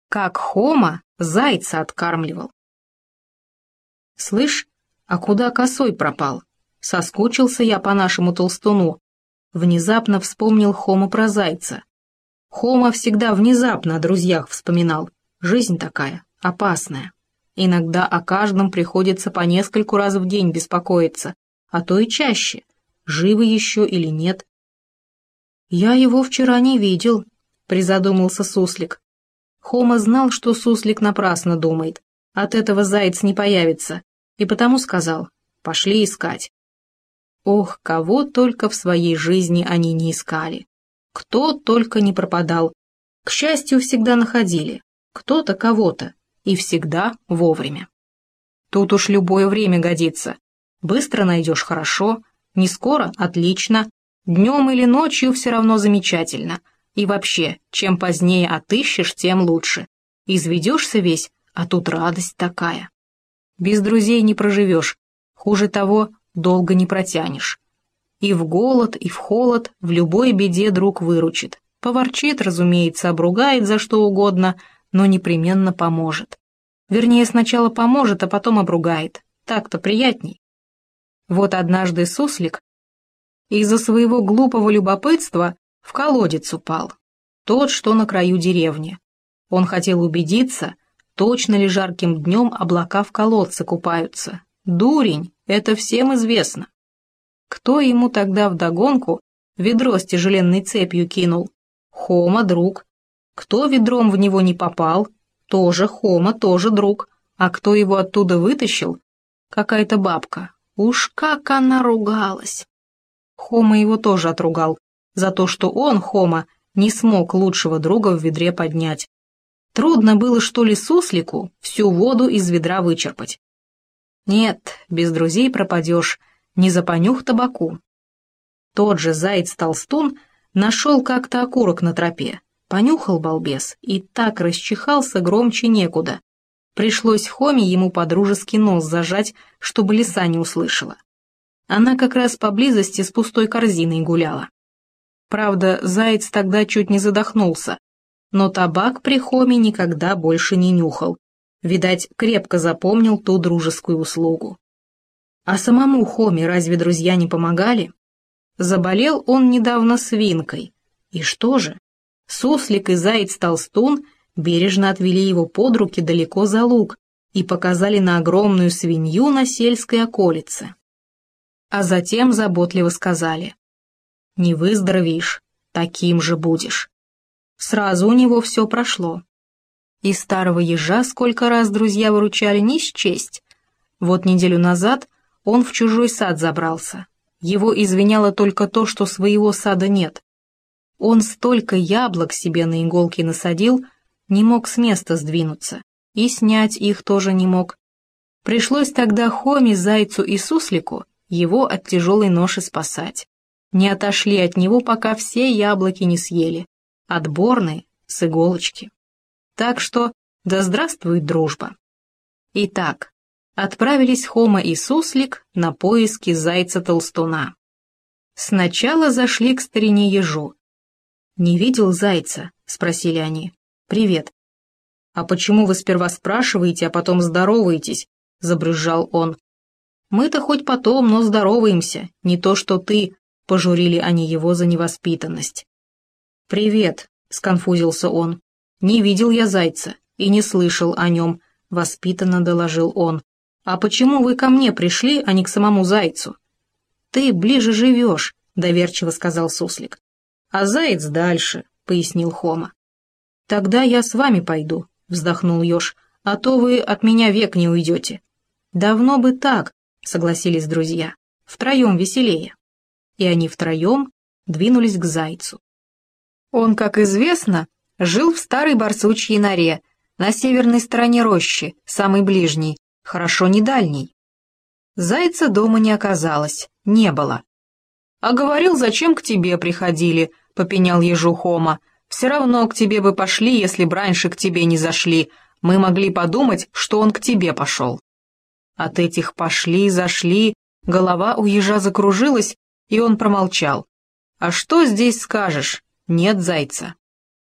Как Хома зайца откармливал. «Слышь, а куда косой пропал? Соскучился я по нашему толстуну». Внезапно вспомнил Хома про зайца. Хома всегда внезапно о друзьях вспоминал. Жизнь такая, опасная. Иногда о каждом приходится по нескольку раз в день беспокоиться, а то и чаще, живы еще или нет. «Я его вчера не видел», — призадумался Суслик. Хома знал, что Суслик напрасно думает, от этого заяц не появится, и потому сказал: «Пошли искать». Ох, кого только в своей жизни они не искали. Кто только не пропадал. К счастью, всегда находили. Кто-то кого-то. И всегда вовремя. Тут уж любое время годится. Быстро найдешь — хорошо, не скоро — отлично, днем или ночью все равно замечательно. И вообще, чем позднее отыщешь, тем лучше. Изведешься весь, а тут радость такая. Без друзей не проживешь, хуже того, долго не протянешь. И в голод, и в холод, в любой беде друг выручит. Поворчит, разумеется, обругает за что угодно, но непременно поможет. Вернее, сначала поможет, а потом обругает. Так-то приятней. Вот однажды Суслик из-за своего глупого любопытства в колодец упал. Тот, что на краю деревни. Он хотел убедиться, точно ли жарким днем облака в колодце купаются. Дурень, это всем известно. Кто ему тогда вдогонку ведро с тяжеленной цепью кинул? Хома, друг. Кто ведром в него не попал? Тоже Хома, тоже друг. А кто его оттуда вытащил? Какая-то бабка. Уж как она ругалась. Хома его тоже отругал за то, что он, Хома, не смог лучшего друга в ведре поднять. Трудно было, что ли, Суслику всю воду из ведра вычерпать. Нет, без друзей пропадешь, не за понюх табаку. Тот же заяц-толстун нашел как-то окурок на тропе, понюхал балбес и так расчихался громче некуда. Пришлось Хоме ему по-дружески нос зажать, чтобы лиса не услышала. Она как раз поблизости с пустой корзиной гуляла. Правда, заяц тогда чуть не задохнулся, но табак при Хоме никогда больше не нюхал. Видать, крепко запомнил ту дружескую услугу. А самому Хоме разве друзья не помогали? Заболел он недавно свинкой. И что же? Суслик и заяц-толстун бережно отвели его под руки далеко за луг и показали на огромную свинью на сельской околице. А затем заботливо сказали: «Не выздоровеешь, таким же будешь». Сразу у него все прошло. И старого ежа сколько раз друзья выручали, не счесть. Вот неделю назад он в чужой сад забрался. Его извиняло только то, что своего сада нет. Он столько яблок себе на иголки насадил, не мог с места сдвинуться, и снять их тоже не мог. Пришлось тогда Хоме, зайцу и суслику его от тяжелой ноши спасать. Не отошли от него, пока все яблоки не съели, отборные, с иголочки. Так что да здравствует дружба. Итак, отправились Хома и Суслик на поиски зайца-толстуна. Сначала зашли к старине ежу. «Не видел зайца?» — спросили они. «Привет». «А почему вы сперва спрашиваете, а потом здороваетесь?» — забрызжал он. «Мы-то хоть потом, но здороваемся, не то что ты», — пожурили они его за невоспитанность. «Привет», — сконфузился он. «Не видел я зайца и не слышал о нем», — воспитанно доложил он. «А почему вы ко мне пришли, а не к самому зайцу?» «Ты ближе живешь», — доверчиво сказал Суслик. «А заяц дальше», — пояснил Хома. «Тогда я с вами пойду», — вздохнул еж, — «а то вы от меня век не уйдете». «Давно бы так», — согласились друзья, — «втроем веселее». И они втроем двинулись к зайцу. Он, как известно, жил в старой барсучьей норе, на северной стороне рощи, самой ближней, хорошо не дальней. Зайца дома не оказалось, не было. «А говорил, зачем к тебе приходили», — попенял ежу Хома. «Все равно к тебе бы пошли, если б раньше к тебе не зашли. Мы могли подумать, что он к тебе пошел». От этих «пошли-зашли» голова у ежа закружилась, и он промолчал. «А что здесь скажешь? Нет зайца».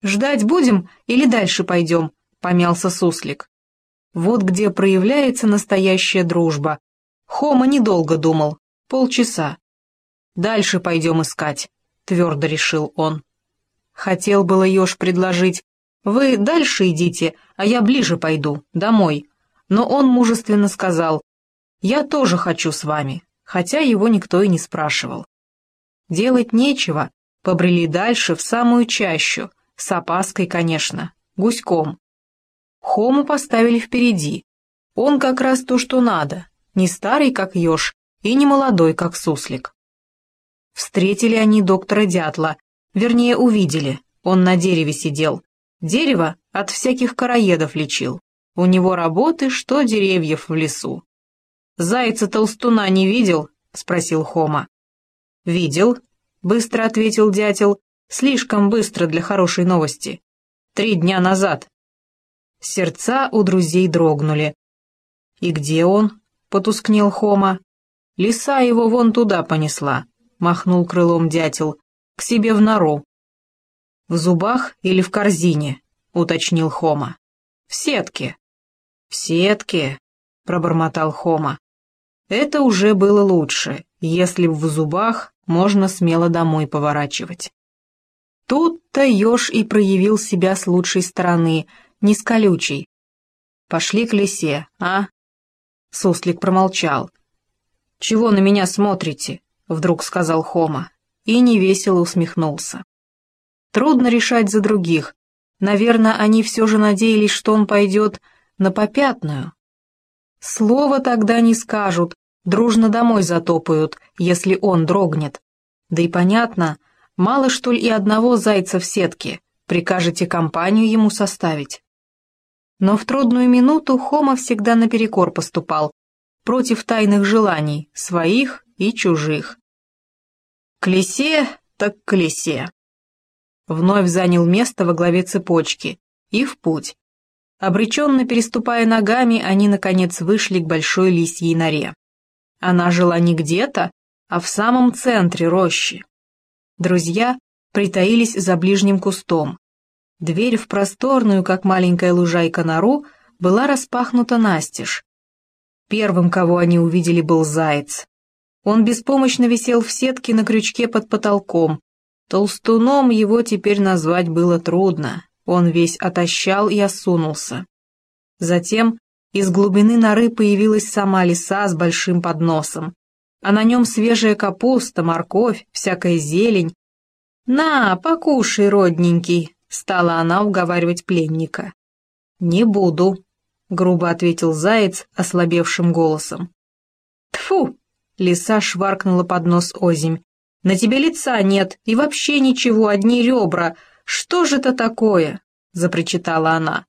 «Ждать будем или дальше пойдем?» — помялся суслик. Вот где проявляется настоящая дружба. Хома недолго думал, полчаса. «Дальше пойдем искать», — твердо решил он. Хотел было еж предложить: «Вы дальше идите, а я ближе пойду, домой». Но он мужественно сказал: «Я тоже хочу с вами», хотя его никто и не спрашивал. Делать нечего, побрели дальше в самую чащу, с опаской, конечно, гуськом. Хому поставили впереди. Он как раз то, что надо, не старый, как еж, и не молодой, как суслик. Встретили они доктора Дятла, вернее, увидели, он на дереве сидел. Дерево от всяких короедов лечил. У него работы, что деревьев в лесу. «Зайца-толстуна не видел?» — спросил Хома. «Видел», — быстро ответил дятел, слишком быстро для хорошей новости. 3 дня назад. Сердца у друзей дрогнули. «И где он?» — потускнел Хома. «Лиса его вон туда понесла», — махнул крылом дятел, — «к себе в нору». «В зубах или в корзине?» — уточнил Хома. «В сетке». «В сетке», — пробормотал Хома. Это уже было лучше, если в зубах можно смело домой поворачивать. Тут-то еж и проявил себя с лучшей стороны, не с колючей. «Пошли к лисе, а?» Суслик промолчал. «Чего на меня смотрите?» — вдруг сказал Хома, и невесело усмехнулся. Трудно решать за других. Наверное, они все же надеялись, что он пойдет на попятную. Слова тогда не скажут, дружно домой затопают, если он дрогнет. Да и понятно, мало что ли и одного зайца в сетке, прикажете компанию ему составить. Но в трудную минуту Хома всегда наперекор поступал, против тайных желаний, своих и чужих. К лисе так к лисе. Вновь занял место во главе цепочки и в путь. Обреченно переступая ногами, они, наконец, вышли к большой лисьей норе. Она жила не где-то, а в самом центре рощи. Друзья притаились за ближним кустом. Дверь в просторную, как маленькая лужайка, нору была распахнута настежь. Первым, кого они увидели, был заяц. Он беспомощно висел в сетке на крючке под потолком. Толстуном его теперь назвать было трудно. Он весь отощал и осунулся. Затем из глубины норы появилась сама лиса с большим подносом, а на нем свежая капуста, морковь, всякая зелень. «На, покушай, родненький», — стала она уговаривать пленника. «Не буду», — грубо ответил заяц ослабевшим голосом. «Тьфу!» — лиса шваркнула под нос озимь. «На тебе лица нет, и вообще ничего, одни ребра. Что же это такое?» — запричитала она.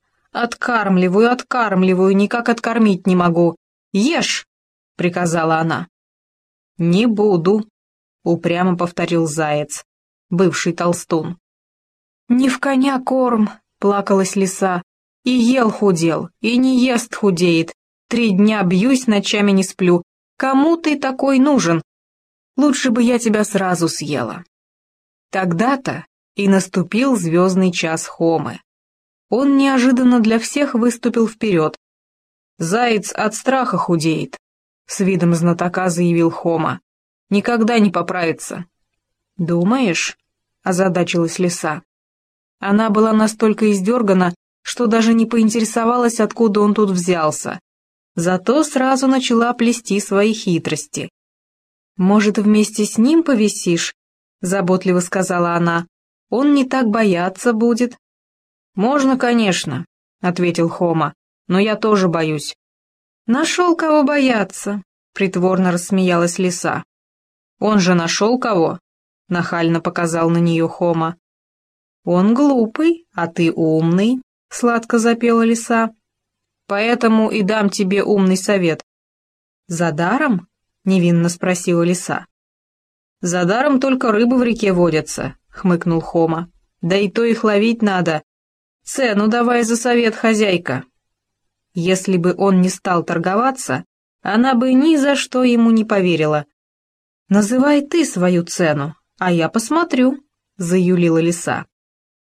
«Откармливаю, никак откормить не могу. Ешь!» — приказала она. «Не буду», — упрямо повторил заяц, бывший толстун. «Не в коня корм», — плакалась лиса. «И ел худел, и не ест худеет. 3 дня бьюсь, ночами не сплю. Кому ты такой нужен? Лучше бы я тебя сразу съела». Тогда-то и наступил звездный час Хомы. Он неожиданно для всех выступил вперед. «Заяц от страха худеет», — с видом знатока заявил Хома. «Никогда не поправится». «Думаешь?» — озадачилась лиса. Она была настолько издергана, что даже не поинтересовалась, откуда он тут взялся. Зато сразу начала плести свои хитрости. «Может, вместе с ним повисишь?» — заботливо сказала она. «Он не так бояться будет». «Можно, конечно», — ответил Хома, — «но я тоже боюсь». «Нашел кого бояться», — притворно рассмеялась лиса. «Он же нашел кого?» — нахально показал на нее Хома. «Он глупый, а ты умный», — сладко запела лиса. «Поэтому и дам тебе умный совет». «За даром?» — невинно спросила лиса. «За даром только рыбы в реке водятся», — хмыкнул Хома. «Да и то их ловить надо. Цену давай за совет, хозяйка». Если бы он не стал торговаться, она бы ни за что ему не поверила. «Называй ты свою цену, а я посмотрю», — заюлила лиса.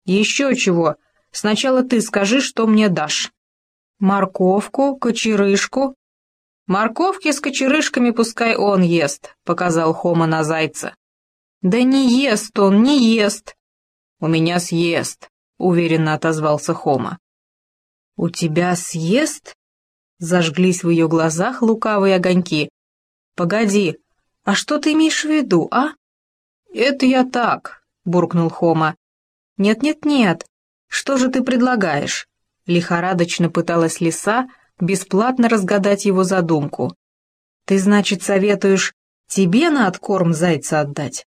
«Еще чего. Сначала ты скажи, что мне дашь». «Морковку, кочерышку». «Морковки с кочерышками пускай он ест», — показал Хома на зайца. «Да не ест он, не ест». «У меня съест», — уверенно отозвался Хома. «У тебя съест?» Зажглись в ее глазах лукавые огоньки. «Погоди, а что ты имеешь в виду, а?» «Это я так», — буркнул Хома. «Нет-нет-нет, что же ты предлагаешь?» Лихорадочно пыталась лиса бесплатно разгадать его задумку. «Ты, значит, советуешь тебе на откорм зайца отдать?»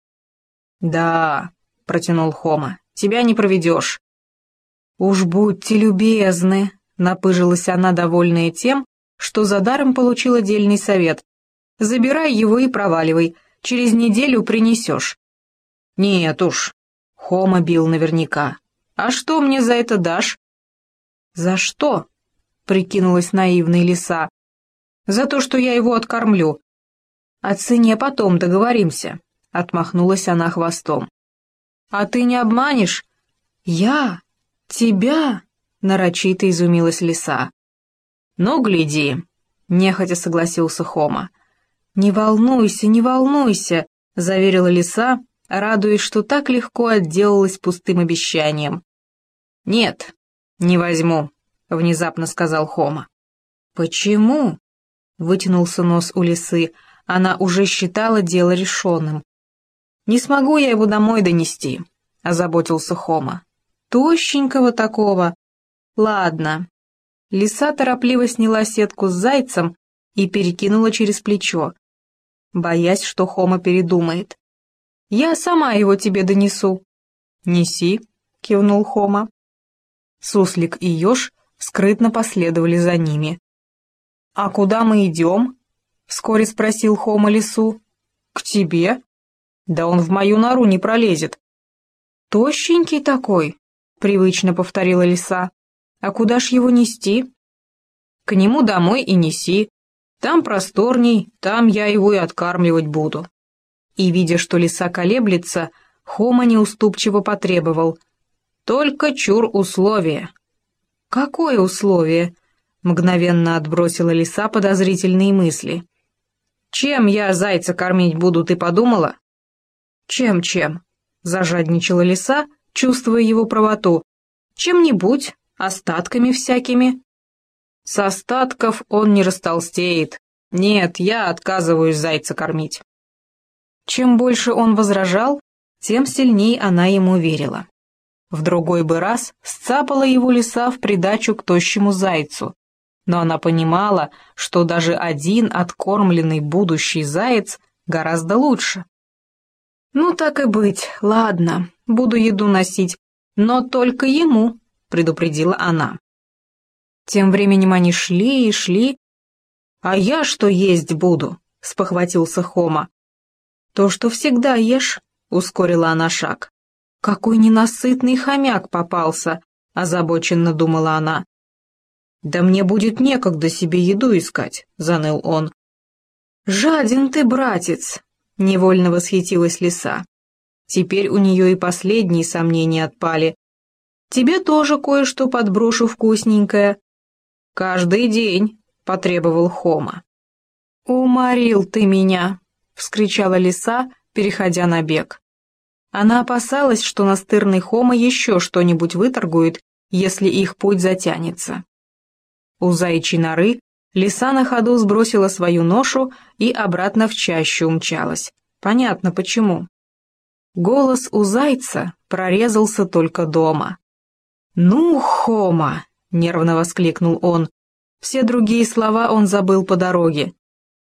«Да», — протянул Хома, — «тебя не проведешь». «Уж будьте любезны», — напыжилась она, довольная тем, что за даром получила дельный совет. «Забирай его и проваливай, через неделю принесешь». «Нет уж», — Хома бил наверняка. «А что мне за это дашь?» «За что?» — прикинулась наивная лиса. «За то, что я его откормлю». «О цене потом договоримся», — отмахнулась она хвостом. «А ты не обманешь?» «Я? Тебя?» — нарочито изумилась лиса. «Ну, гляди», — нехотя согласился Хома. «Не волнуйся, не волнуйся», — заверила лиса, радуясь, что так легко отделалась пустым обещанием. «Нет, не возьму», — внезапно сказал Хома. «Почему?» — вытянулся нос у лисы. Она уже считала дело решенным. «Не смогу я его домой донести», — озаботился Хома. «Тощенького такого. Ладно». Лиса торопливо сняла сетку с зайцем и перекинула через плечо, боясь, что Хома передумает. «Я сама его тебе донесу». «Неси», — кивнул Хома. Суслик и еж скрытно последовали за ними. «А куда мы идем?» — вскоре спросил Хома лису. «К тебе?» «Да он в мою нору не пролезет». «Тощенький такой», — привычно повторила лиса. «А куда ж его нести?» «К нему домой и неси. Там просторней, там я его и откармливать буду». И, видя, что лиса колеблется, Хома неуступчиво потребовал. «Только чур условие». «Какое условие?» — мгновенно отбросила лиса подозрительные мысли. «Чем я зайца кормить буду, ты подумала?» «Чем-чем?» — зажадничала лиса, чувствуя его правоту. «Чем-нибудь, остатками всякими». «С остатков он не растолстеет. Нет, я отказываюсь зайца кормить». Чем больше он возражал, тем сильнее она ему верила. В другой бы раз сцапала его лиса в придачу к тощему зайцу, но она понимала, что даже один откормленный будущий заяц гораздо лучше. «Ну так и быть, ладно, буду еду носить, но только ему», — предупредила она. Тем временем они шли и шли. «А я что есть буду?» — спохватился Хома. «То, что всегда ешь», — ускорила она шаг. «Какой ненасытный хомяк попался», — озабоченно думала она. «Да мне будет некогда себе еду искать», — заныл он. «Жаден ты, братец», — невольно восхитилась лиса. Теперь у нее и последние сомнения отпали. «Тебе тоже кое-что подброшу вкусненькое». «Каждый день», — потребовал Хома. «Уморил ты меня», — вскричала лиса, переходя на бег. Она опасалась, что настырный Хома еще что-нибудь выторгует, если их путь затянется. У заячьей норы лиса на ходу сбросила свою ношу и обратно в чащу умчалась. Понятно почему. Голос у зайца прорезался только дома. «Ну, Хома!» — нервно воскликнул он. Все другие слова он забыл по дороге.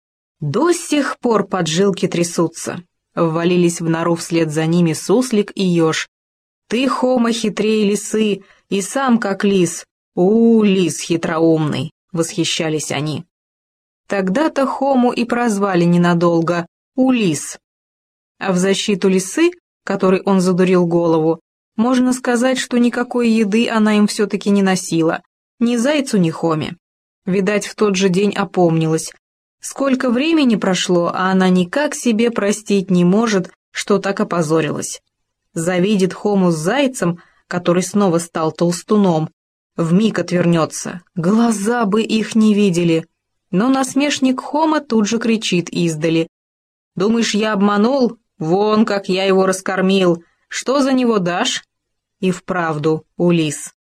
До сих пор поджилки трясутся. Ввалились в нору вслед за ними суслик и еж. «Ты, Хома, хитрее лисы, и сам как лис. Лис хитроумный!» — восхищались они. Тогда-то Хому и прозвали ненадолго Улис. А в защиту лисы, которой он задурил голову, можно сказать, что никакой еды она им все-таки не носила. Ни зайцу, ни Хоме. Видать, в тот же день опомнилась. Сколько времени прошло, а она никак себе простить не может, что так опозорилась. Завидит Хому с зайцем, который снова стал толстуном, вмиг отвернется, глаза бы их не видели. Но насмешник Хома тут же кричит издали: «Думаешь, я обманул? Вон как я его раскормил! Что за него дашь?» И вправду, Улисс.